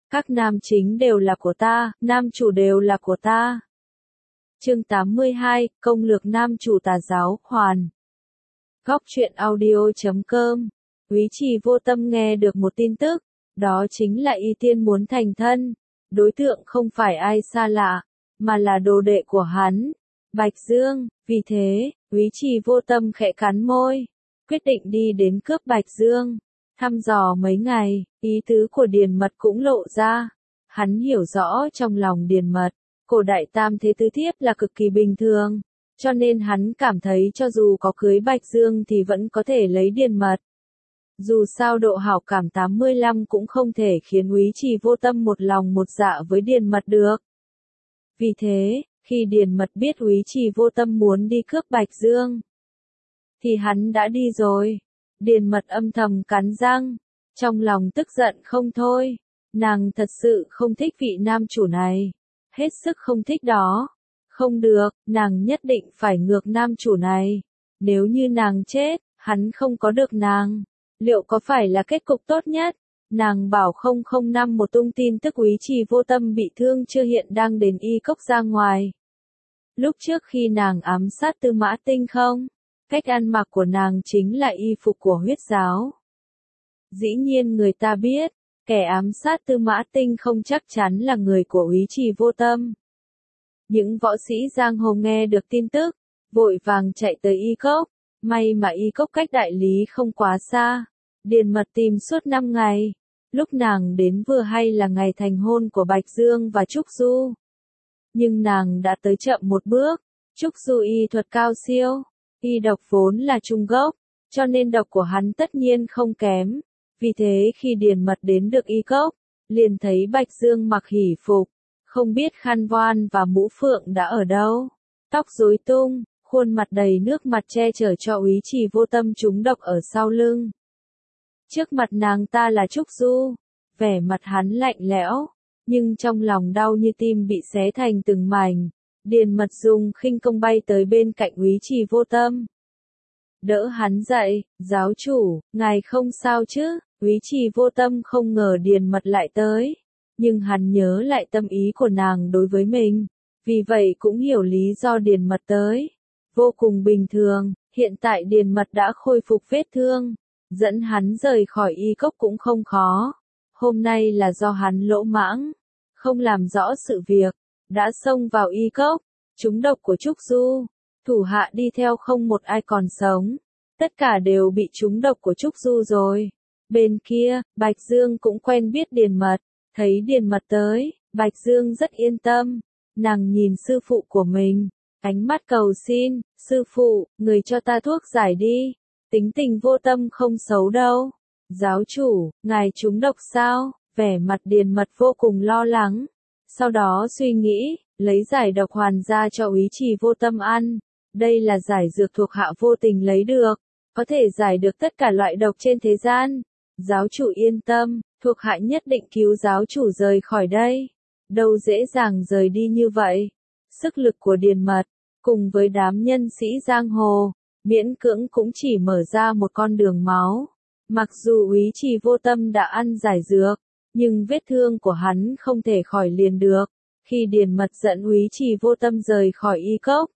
Các nam chính đều là của ta, nam chủ đều là của ta. Chương 82, Công lược nam chủ tà giáo, hoàn. Góc truyện audio.com. Úy Trì Vô Tâm nghe được một tin tức, đó chính là Y Tiên muốn thành thân. Đối tượng không phải ai xa lạ, mà là đồ đệ của hắn, Bạch Dương. Vì thế, Úy Trì Vô Tâm khẽ cắn môi, quyết định đi đến cướp Bạch Dương. Thăm dò mấy ngày, ý tứ của Điền Mật cũng lộ ra. Hắn hiểu rõ trong lòng Điền Mật, cổ đại tam thế tứ thiếp là cực kỳ bình thường, cho nên hắn cảm thấy cho dù có cưới Bạch Dương thì vẫn có thể lấy Điền Mật. Dù sao độ hảo cảm 85 cũng không thể khiến Úy Trì Vô Tâm một lòng một dạ với Điền Mật được. Vì thế, khi Điền Mật biết Úy Trì Vô Tâm muốn đi cướp Bạch Dương, thì hắn đã đi rồi. Điền Mật âm thầm cắn răng, trong lòng tức giận không thôi. Nàng thật sự không thích vị nam chủ này, hết sức không thích đó. Không được, nàng nhất định phải ngược nam chủ này. Nếu như nàng chết, hắn không có được nàng, liệu có phải là kết cục tốt nhất? Nàng bảo 005 một tung tin tức Úy Trì Vô Tâm bị thương chưa hiện đang đến Y Cốc ra ngoài. Lúc trước khi nàng ám sát Tư Mã Tinh không? Cách ăn mặc của nàng chính là y phục của huyết giáo. Dĩ nhiên người ta biết, kẻ ám sát Tư Mã Tinh không chắc chắn là người của Úy Trì Vô Tâm. Những võ sĩ giang hồ nghe được tin tức, vội vàng chạy tới Y Cốc. May mà Y Cốc cách đại lý không quá xa. Điền Mật tìm suốt 5 ngày. Lúc nàng đến vừa hay là ngày thành hôn của Bạch Dương và Trúc Du. Nhưng nàng đã tới chậm một bước. Trúc Du y thuật cao siêu. Y độc vốn là trung gốc, cho nên độc của hắn tất nhiên không kém. Vì thế khi Điền Mật đến được Y Cốc, liền thấy Bạch Dương mặc hỷ phục, không biết khăn voan và mũ phượng đã ở đâu. Tóc rối tung, khuôn mặt đầy nước mặt che chở cho Úy Trì Vô Tâm trúng độc ở sau lưng. Trước mặt nàng ta là Trúc Du, vẻ mặt hắn lạnh lẽo, nhưng trong lòng đau như tim bị xé thành từng mảnh. Điền Mật dùng khinh công bay tới bên cạnh Úy Trì Vô Tâm, đỡ hắn dậy. Giáo chủ, ngài không sao chứ? Úy Trì Vô Tâm không ngờ Điền Mật lại tới, nhưng hắn nhớ lại tâm ý của nàng đối với mình, vì vậy cũng hiểu lý do Điền Mật tới. Vô cùng bình thường, hiện tại Điền Mật đã khôi phục vết thương, dẫn hắn rời khỏi Y Cốc cũng không khó. Hôm nay là do hắn lỗ mãng, không làm rõ sự việc, đã xông vào Y Cốc, trúng độc của Trúc Du. Thủ hạ đi theo không một ai còn sống, tất cả đều bị trúng độc của Trúc Du rồi. Bên kia, Bạch Dương cũng quen biết Điền Mật, thấy Điền Mật tới, Bạch Dương rất yên tâm. Nàng nhìn sư phụ của mình, ánh mắt cầu xin, sư phụ, người cho ta thuốc giải đi, tính tình Vô Tâm không xấu đâu. Giáo chủ, ngài trúng độc sao? Vẻ mặt Điền Mật vô cùng lo lắng, sau đó suy nghĩ, lấy giải độc hoàn ra cho Úy Trì Vô Tâm ăn. Đây là giải dược thuộc hạ vô tình lấy được, có thể giải được tất cả loại độc trên thế gian. Giáo chủ yên tâm, thuộc hạ nhất định cứu giáo chủ rời khỏi đây. Đâu dễ dàng rời đi như vậy. Sức lực của Điền Mật, cùng với đám nhân sĩ giang hồ, miễn cưỡng cũng chỉ mở ra một con đường máu. Mặc dù Úy Trì Vô Tâm đã ăn giải dược, nhưng vết thương của hắn không thể khỏi liền được. Khi Điền Mật dẫn Úy Trì Vô Tâm rời khỏi Y Cốc,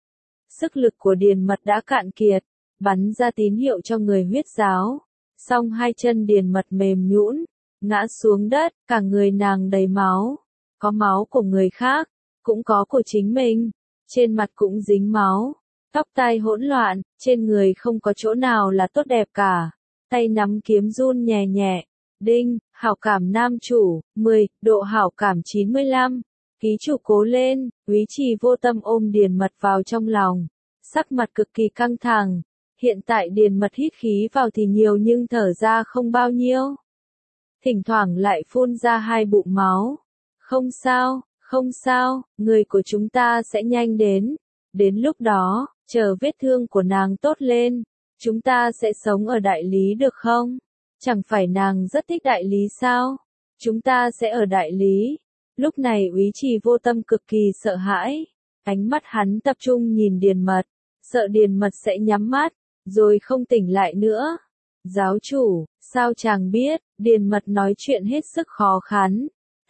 sức lực của Điền Mật đã cạn kiệt, bắn ra tín hiệu cho người huyết giáo. Song hai chân Điền Mật mềm nhũn, ngã xuống đất, cả người nàng đầy máu. Có máu của người khác, cũng có của chính mình. Trên mặt cũng dính máu, tóc tai hỗn loạn, trên người không có chỗ nào là tốt đẹp cả. Tay nắm kiếm run nhẹ nhẹ. Đinh, hảo cảm nam chủ, 10, độ hảo cảm 95. Ký chủ cố lên. Úy Trì Vô Tâm ôm Điền Mật vào trong lòng, sắc mặt cực kỳ căng thẳng. Hiện tại Điền Mật hít khí vào thì nhiều nhưng thở ra không bao nhiêu. Thỉnh thoảng lại phun ra 2 bụng máu. Không sao, không sao, người của chúng ta sẽ nhanh đến. Đến lúc đó, chờ vết thương của nàng tốt lên, chúng ta sẽ sống ở đại lý được không? Chẳng phải nàng rất thích đại lý sao? Chúng ta sẽ ở đại lý. Lúc này Úy Trì Vô Tâm cực kỳ sợ hãi. Ánh mắt hắn tập trung nhìn Điền Mật, sợ Điền Mật sẽ nhắm mắt, rồi không tỉnh lại nữa. Giáo chủ, sao chàng biết? Điền Mật nói chuyện hết sức khó khăn.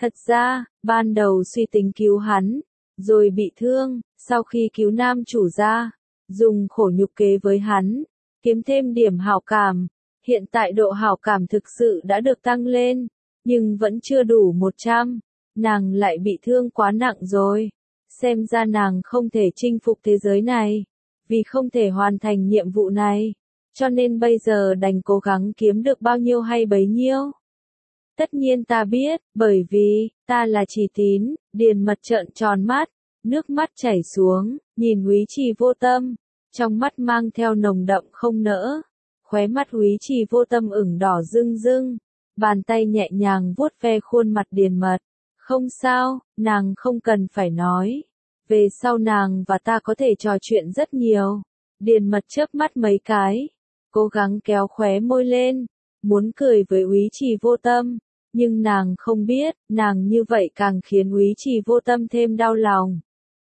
Thật ra, ban đầu suy tính cứu hắn, rồi bị thương, sau khi cứu nam chủ ra, dùng khổ nhục kế với hắn, kiếm thêm điểm hảo cảm. Hiện tại độ hảo cảm thực sự đã được tăng lên, nhưng vẫn chưa đủ 100. Nàng lại bị thương quá nặng rồi. Xem ra nàng không thể chinh phục thế giới này, vì không thể hoàn thành nhiệm vụ này. Cho nên bây giờ đành cố gắng kiếm được bao nhiêu hay bấy nhiêu. Tất nhiên ta biết, bởi vì, ta là Chỉ Tín. Điền Mật trợn tròn mắt, nước mắt chảy xuống, nhìn Úy Trì Vô Tâm, trong mắt mang theo nồng đậm không nỡ. Khóe mắt Úy Trì Vô Tâm ửng đỏ rưng rưng, bàn tay nhẹ nhàng vuốt ve khuôn mặt Điền Mật. Không sao, nàng không cần phải nói. Về sau nàng và ta có thể trò chuyện rất nhiều. Điền Mật chớp mắt mấy cái, cố gắng kéo khóe môi lên, muốn cười với Úy Trì Vô Tâm, nhưng nàng không biết, nàng như vậy càng khiến Úy Trì Vô Tâm thêm đau lòng.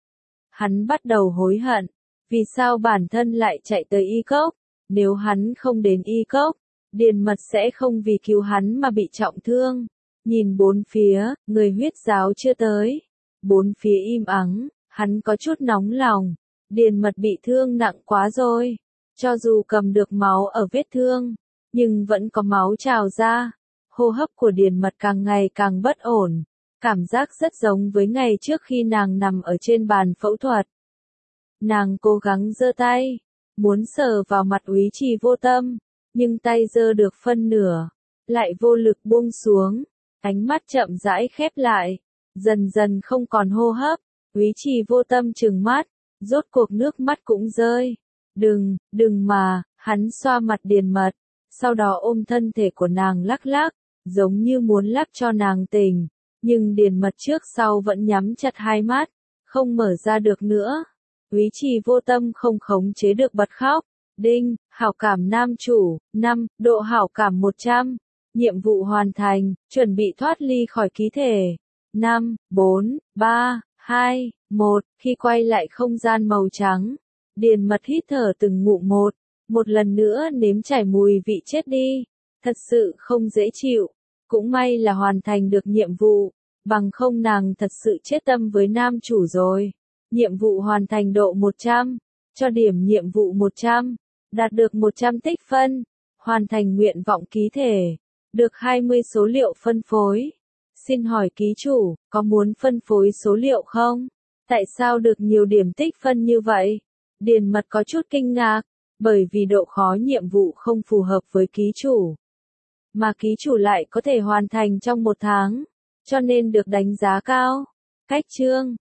Hắn bắt đầu hối hận, vì sao bản thân lại chạy tới Y Cốc, nếu hắn không đến Y Cốc, Điền Mật sẽ không vì cứu hắn mà bị trọng thương. Nhìn bốn phía, người huyết giáo chưa tới, bốn phía im ắng, hắn có chút nóng lòng. Điền Mật bị thương nặng quá rồi, cho dù cầm được máu ở vết thương, nhưng vẫn có máu trào ra. Hô hấp của Điền Mật càng ngày càng bất ổn, cảm giác rất giống với ngày trước khi nàng nằm ở trên bàn phẫu thuật. Nàng cố gắng giơ tay, muốn sờ vào mặt Úy Trì Vô Tâm, nhưng tay giơ được phân nửa, lại vô lực buông xuống, ánh mắt chậm rãi khép lại, dần dần không còn hô hấp. Úy Trì Vô Tâm trừng mắt, rốt cuộc nước mắt cũng rơi. Đừng mà, hắn xoa mặt Điền Mật, sau đó ôm thân thể của nàng lắc lắc, giống như muốn lắc cho nàng tỉnh, nhưng Điền Mật trước sau vẫn nhắm chặt hai mắt, không mở ra được nữa. Úy Trì Vô Tâm không khống chế được bật khóc. Đinh, hảo cảm nam chủ, 5, độ hảo cảm 100. Nhiệm vụ hoàn thành, chuẩn bị thoát ly khỏi ký thể. 5, 4, 3, 2, 1, khi quay lại không gian màu trắng, Điền Mật hít thở từng ngụm một lần nữa nếm trải mùi vị chết đi. Thật sự không dễ chịu, cũng may là hoàn thành được nhiệm vụ, bằng không nàng thật sự chết tâm với nam chủ rồi. Nhiệm vụ hoàn thành độ 100, cho điểm nhiệm vụ 100, đạt được 100 tích phân, hoàn thành nguyện vọng ký thể, được 20 số liệu phân phối. Xin hỏi ký chủ, có muốn phân phối số liệu không? Tại sao được nhiều điểm tích phân như vậy? Điền Mật có chút kinh ngạc, bởi vì độ khó nhiệm vụ không phù hợp với ký chủ, mà ký chủ lại có thể hoàn thành trong 1 tháng, cho nên được đánh giá cao. Cách chương